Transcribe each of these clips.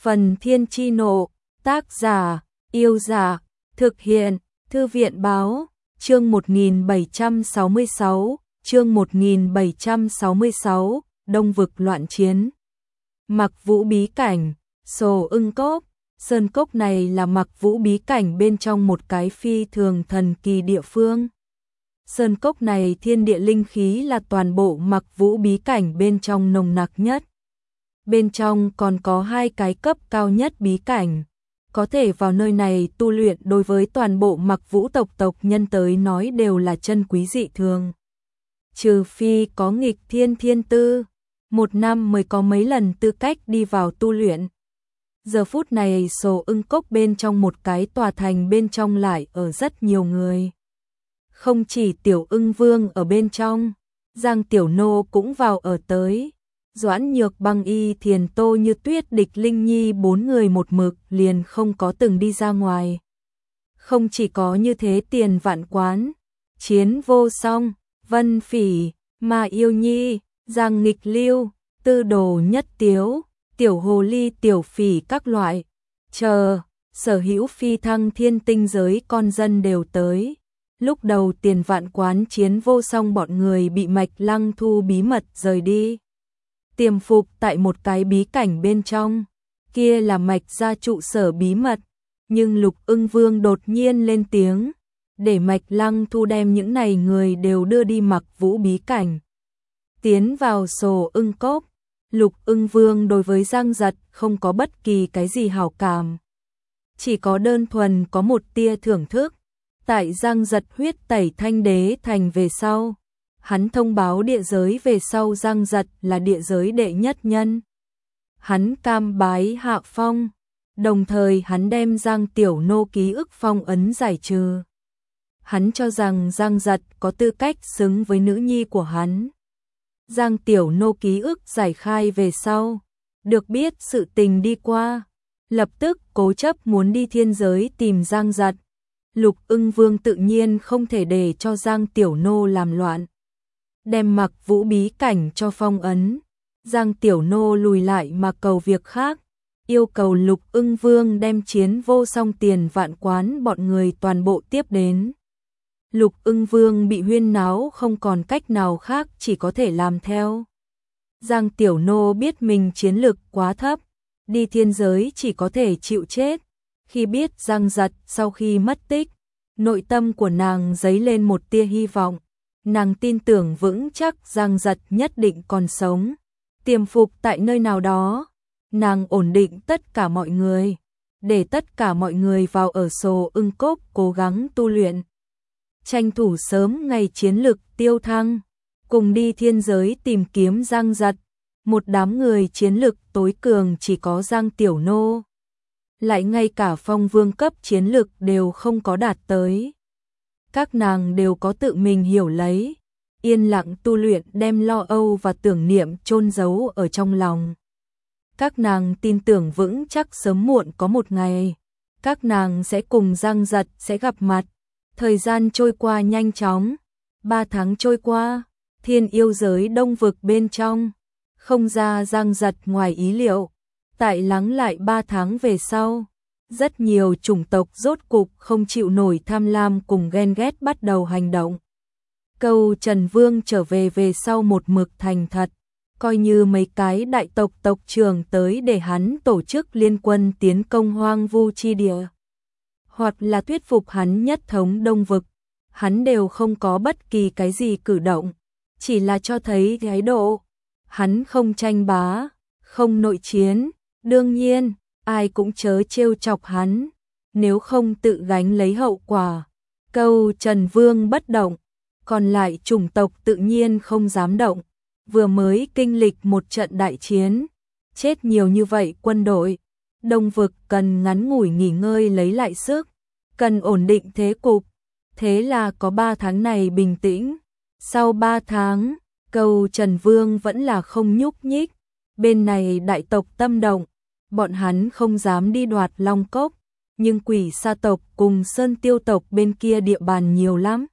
Phần Thiên Chi Nộ, tác giả, Yêu Giả, thực hiện, Thư viện Báo, chương 1766, Đông Vực Loạn Chiến. Mặc Vũ Bí Cảnh, Sồ Ưng Cốc. Sơn cốc này là Mặc Vũ Bí Cảnh bên trong một cái phi thường thần kỳ địa phương. Sơn cốc này thiên địa linh khí là toàn bộ Mặc Vũ Bí Cảnh bên trong nồng nặc nhất. Bên trong còn có hai cái cấp cao nhất bí cảnh. Có thể vào nơi này tu luyện đối với toàn bộ Mặc Vũ tộc nhân tới nói đều là chân quý dị thường. Trừ phi có nghịch thiên tư, một năm mới có mấy lần tư cách đi vào tu luyện. Giờ phút này Sồ Ưng Cốc bên trong một cái tòa thành bên trong lại ở rất nhiều người. Không chỉ Tiểu Ưng Vương ở bên trong, Giang Tiểu Nô cũng vào ở tới. Doãn Nhược, Băng Y, Thiền Tô, Như Tuyết, Địch Linh Nhi bốn người một mực liền không có từng đi ra ngoài. Không chỉ có như thế, Tiền Vạn Quán, Chiến Vô Song, Vân Phỉ, Ma Yêu Nhi, Giang Nghịch Lưu, Tư Đồ Nhất Tiếu, Tiểu Hồ Ly, Tiểu Phỉ các loại, sở hữu phi thăng thiên tinh giới con dân đều tới. Lúc đầu Tiền Vạn Quán, Chiến Vô Song bọn người bị Mạch Lăng Thu bí mật rời đi, tiềm phục tại một cái bí cảnh bên trong, kia là Mạch gia trụ sở bí mật, nhưng Lục Ưng Vương đột nhiên lên tiếng, để Mạch Lăng Thu đem những này người đều đưa đi Mặc Vũ bí cảnh. Tiến vào Sồ Ưng Cốc, Lục Ưng Vương đối với Giang Giật không có bất kỳ cái gì hảo cảm, chỉ có đơn thuần có một tia thưởng thức. Tại Giang Giật huyết tẩy Thanh Đế thành về sau, hắn thông báo địa giới về sau Giang Giật là địa giới đệ nhất nhân. Hắn cam bái hạ phong, đồng thời hắn đem Giang Tiểu Nô ký ức phong ấn giải trừ. Hắn cho rằng Giang Giật có tư cách xứng với nữ nhi của hắn. Giang Tiểu Nô ký ức giải khai về sau, được biết sự tình đi qua, lập tức cố chấp muốn đi thiên giới tìm Giang Giật. Lục Ưng Vương tự nhiên không thể để cho Giang Tiểu Nô làm loạn, đem Mặc Vũ bí cảnh cho phong ấn. Giang Tiểu Nô lùi lại mà cầu việc khác, yêu cầu Lục Ưng Vương đem Chiến Vô Song, Tiền Vạn Quán bọn người toàn bộ tiếp đến. Lục Ưng Vương bị huyên náo không còn cách nào khác, chỉ có thể làm theo. Giang Tiểu Nô biết mình chiến lực quá thấp, đi thiên giới chỉ có thể chịu chết. Khi biết Giang Giật sau khi mất tích, nội tâm của nàng dấy lên một tia hy vọng. Nàng tin tưởng vững chắc Giang Giật nhất định còn sống, tiềm phục tại nơi nào đó. Nàng ổn định tất cả mọi người, để tất cả mọi người vào ở Sồ Ưng Cốc cố gắng tu luyện, tranh thủ sớm ngày chiến lực tiêu thăng, cùng đi thiên giới tìm kiếm Giang Giật. Một đám người chiến lực tối cường chỉ có Giang Tiểu Nô, lại ngay cả phong vương cấp chiến lực đều không có đạt tới. Các nàng đều có tự mình hiểu lấy, yên lặng tu luyện, đem lo âu và tưởng niệm chôn giấu ở trong lòng. Các nàng tin tưởng vững chắc sớm muộn có một ngày, các nàng sẽ cùng Giang Giật sẽ gặp mặt. Thời gian trôi qua nhanh chóng, 3 tháng trôi qua, thiên yêu giới Đông Vực bên trong, không ra Giang Giật ngoài ý liệu. Tại lắng lại 3 tháng về sau, rất nhiều chủng tộc rốt cục không chịu nổi tham lam cùng ghen ghét bắt đầu hành động. Câu Trần Vương trở về sau một mực thành thật, coi như mấy cái đại tộc tộc trưởng tới để hắn tổ chức liên quân tiến công hoang vu chi địa, hoặc là thuyết phục hắn nhất thống Đông Vực, hắn đều không có bất kỳ cái gì cử động, chỉ là cho thấy thái độ. Hắn không tranh bá, không nội chiến, đương nhiên, ai cũng chớ trêu chọc hắn, nếu không tự gánh lấy hậu quả. Câu Trần Vương bất động, còn lại chủng tộc tự nhiên không dám động. Vừa mới kinh lịch một trận đại chiến, chết nhiều như vậy quân đội, Đông Vực cần ngắn ngủi nghỉ ngơi lấy lại sức, cần ổn định thế cục. Thế là có 3 tháng này bình tĩnh. Sau 3 tháng, Câu Trần Vương vẫn là không nhúc nhích. Bên này đại tộc tâm động, bọn hắn không dám đi đoạt Long Cốc, nhưng Quỷ Sa tộc cùng Sơn Tiêu tộc bên kia địa bàn nhiều lắm.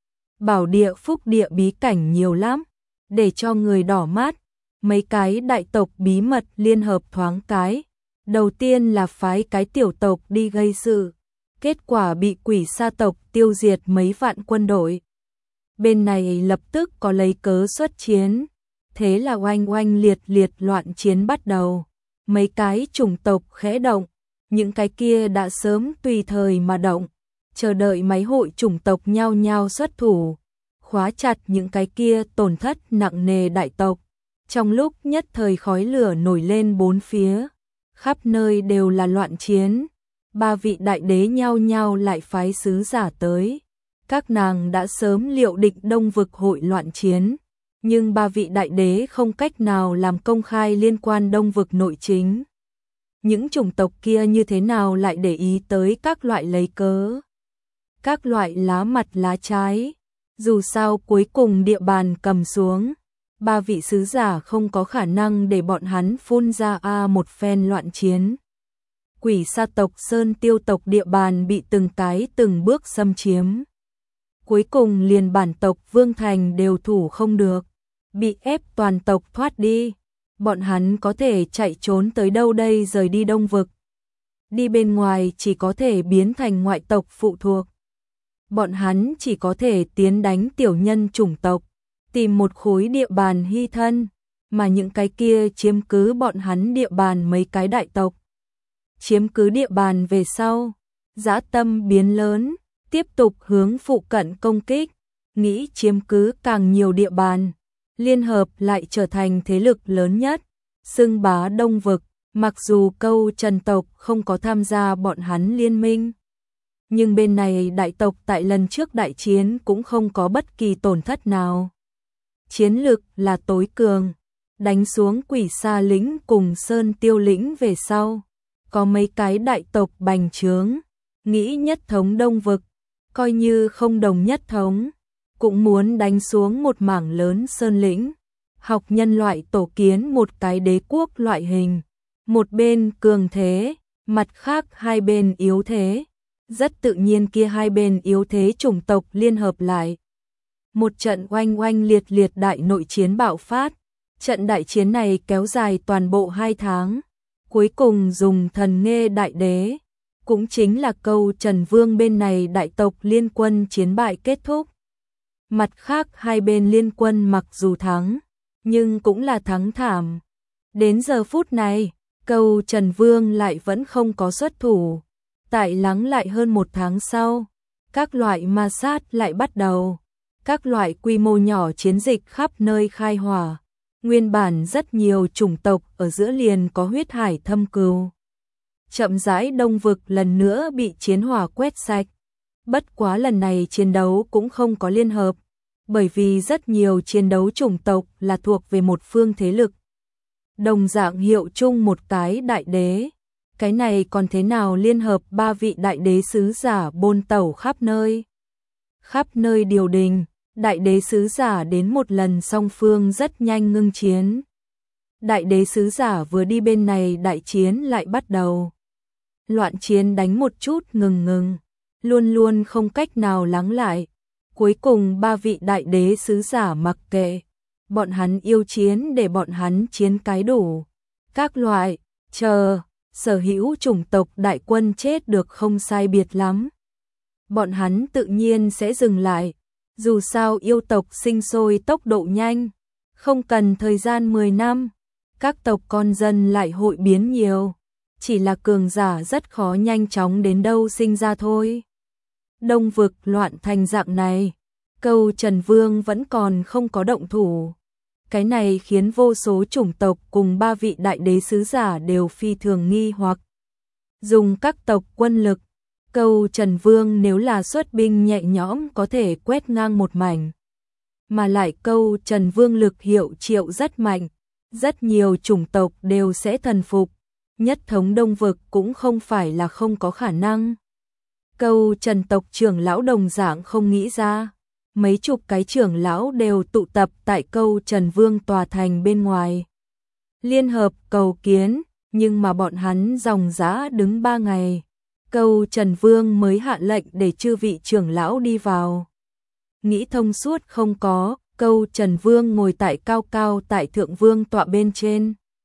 Bảo địa, Phúc địa, bí cảnh nhiều lắm, để cho người đỏ mắt. Mấy cái đại tộc bí mật liên hợp thoáng cái, Đầu tiên là phái cái tiểu tộc đi gây sự, kết quả bị quỷ sa tộc tiêu diệt mấy vạn quân đội. Bên này lập tức có lấy cớ xuất chiến, thế là oanh oanh liệt liệt loạn chiến bắt đầu. Mấy cái chủng tộc khẽ động, những cái kia đã sớm tùy thời mà động, chờ đợi mấy hội chủng tộc nhao nhao xuất thủ, khóa chặt những cái kia tổn thất nặng nề đại tộc. Trong lúc nhất thời khói lửa nổi lên bốn phía, khắp nơi đều là loạn chiến. Ba vị đại đế nhao nhao lại phái sứ giả tới. Các nàng đã sớm liệu định Đông vực hội loạn chiến, nhưng ba vị đại đế không cách nào làm công khai liên quan Đông vực nội chính. Những chủng tộc kia như thế nào lại để ý tới các loại lấy cớ, các loại lá mặt lá trái. Dù sao cuối cùng địa bàn cầm xuống, ba vị sứ giả không có khả năng để bọn hắn phun ra một phen loạn chiến. Quỷ sa tộc Sơn Tiêu tộc địa bàn bị từng cái từng bước xâm chiếm. Cuối cùng liền bản tộc Vương Thành đều thủ không được, bị ép toàn tộc thoát đi. Bọn hắn có thể chạy trốn tới đâu đây, rời đi Đông vực. Đi bên ngoài chỉ có thể biến thành ngoại tộc phụ thuộc. Bọn hắn chỉ có thể tiến đánh tiểu nhân chủng tộc, tìm một khối địa bàn hy thân, mà những cái kia chiếm cứ bọn hắn địa bàn mấy cái đại tộc. Chiếm cứ địa bàn về sau, dã tâm biến lớn, tiếp tục hướng phụ cận công kích, nghĩ chiếm cứ càng nhiều địa bàn, liên hợp lại trở thành thế lực lớn nhất, xưng bá Đông vực. Mặc dù Câu Trần tộc không có tham gia bọn hắn liên minh, nhưng bên này đại tộc tại lần trước đại chiến cũng không có bất kỳ tổn thất nào. Chiến lực là tối cường, đánh xuống Quỷ Sa lĩnh cùng Sơn Tiêu lĩnh về sau, có mấy cái đại tộc bành trướng, nghĩ nhất thống Đông vực, coi như không đồng nhất thống, cũng muốn đánh xuống một mảng lớn Sơn lĩnh, học nhân loại tổ kiến một cái đế quốc loại hình, một bên cường thế, mặt khác hai bên yếu thế. Rất tự nhiên kia hai bên yếu thế chủng tộc liên hợp lại. Một trận oanh oanh liệt liệt đại nội chiến bạo phát. Trận đại chiến này kéo dài toàn bộ 2 tháng. Cuối cùng dùng thần Nghê đại đế, cũng chính là Câu Trần Vương bên này đại tộc liên quân chiến bại kết thúc. Mặt khác hai bên liên quân mặc dù thắng, nhưng cũng là thắng thảm. Đến giờ phút này, Câu Trần Vương lại vẫn không có xuất thủ. Tại lắng lại hơn 1 tháng sau, các loại ma sát lại bắt đầu, các loại quy mô nhỏ chiến dịch khắp nơi khai hỏa. Nguyên bản rất nhiều chủng tộc ở giữa liền có huyết hải thâm cừu. Chậm rãi Đông vực lần nữa bị chiến hỏa quét sạch. Bất quá lần này chiến đấu cũng không có liên hợp, bởi vì rất nhiều chiến đấu chủng tộc là thuộc về một phương thế lực. Đồng dạng hiệu chung một cái đại đế. Cái này còn thế nào liên hợp ba vị đại đế sứ giả bôn tẩu khắp nơi. Khắp nơi điều đình, đại đế sứ giả đến một lần song phương rất nhanh ngưng chiến. Đại đế sứ giả vừa đi bên này đại chiến lại bắt đầu. Loạn chiến đánh một chút ngừng, luôn luôn không cách nào lắng lại. Cuối cùng ba vị đại đế sứ giả mặc kệ. Bọn hắn yêu chiến để bọn hắn chiến cái đủ. Các loại, chờ. Sở hữu chủng tộc đại quân chết được không sai biệt lắm. Bọn hắn tự nhiên sẽ dừng lại. Dù sao yêu tộc sinh sôi tốc độ nhanh, không cần thời gian 10 năm, các tộc con dân lại hội biến nhiều. Chỉ là cường giả rất khó nhanh chóng đến đâu sinh ra thôi. Đông vực loạn thành dạng này, Câu Trần Vương vẫn còn không có động thủ. Cái này khiến vô số chủng tộc cùng ba vị đại đế sứ giả đều phi thường nghi hoặc. Dùng các tộc quân lực, Câu Trần Vương nếu là xuất binh nhẹ nhõm có thể quét ngang một mảnh. Mà lại Câu Trần Vương lực hiệu triệu rất mạnh, rất nhiều chủng tộc đều sẽ thần phục. Nhất thống Đông vực cũng không phải là không có khả năng. Câu Trần tộc trưởng lão đồng dạng không nghĩ ra. Mấy chục cái trưởng lão đều tụ tập tại Câu Trần Vương tòa thành bên ngoài. Liên hợp cầu kiến, nhưng mà bọn hắn dòng dã đứng 3 ngày. Câu Trần Vương mới hạ lệnh để chư vị trưởng lão đi vào. Nghĩ thông suốt không có, Câu Trần Vương ngồi tại cao cao tại thượng vương tọa bên trên.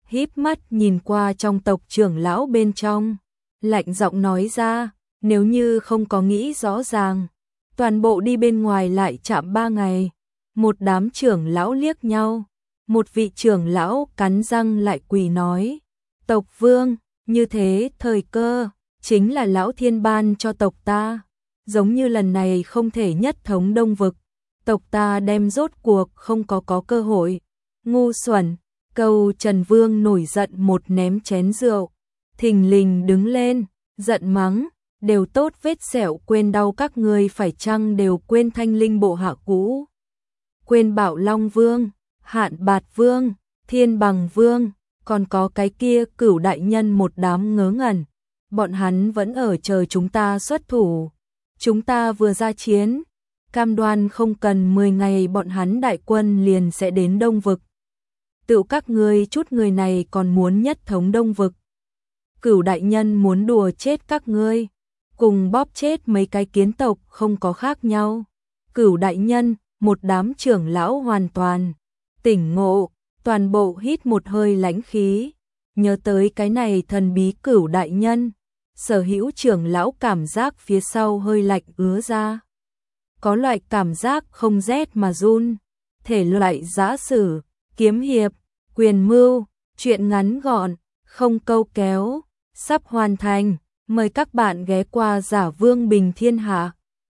híp mắt nhìn qua trong tộc trưởng lão bên trong, lạnh giọng nói ra, nếu như không có nghĩ rõ ràng, toàn bộ đi bên ngoài lại chạm 3 ngày. Một đám trưởng lão liếc nhau, một vị trưởng lão cắn răng lại quỳ nói, tộc vương, như thế thời cơ, chính là lão thiên ban cho tộc ta, giống như lần này không thể nhất thống Đông vực, tộc ta đem rốt cuộc không có cơ hội. Ngu xuẩn, Câu Trần Vương nổi giận một ném chén rượu, thình lình đứng lên, giận mắng, đều tốt vết sẹo quên đau các ngươi phải chăng đều quên Thanh Linh bộ hạ cũ, quên Bảo Long Vương, Hạn Bạt Vương, Thiên Bằng Vương, còn có cái kia Cửu đại nhân một đám ngớ ngẩn, bọn hắn vẫn ở chờ chúng ta xuất thủ, chúng ta vừa ra chiến, cam đoan không cần 10 ngày bọn hắn đại quân liền sẽ đến Đông vực. Tự các ngươi chút người này còn muốn nhất thống Đông vực. Cửu đại nhân muốn đùa chết các ngươi, cùng bóp chết mấy cái kiến tộc không có khác nhau. Cửu đại nhân, một đám trưởng lão hoàn toàn tỉnh ngộ, toàn bộ hít một hơi lãnh khí, nhớ tới cái này thần bí Cửu đại nhân, sở hữu trưởng lão cảm giác phía sau hơi lạnh ứa ra. Có loại cảm giác không rét mà run, thể loại giã sử, kiếm hiệp, quyền mưu, chuyện ngắn gọn, không câu kéo, sắp hoàn thành, mời các bạn ghé qua Giả Vương Bình Thiên Hạ.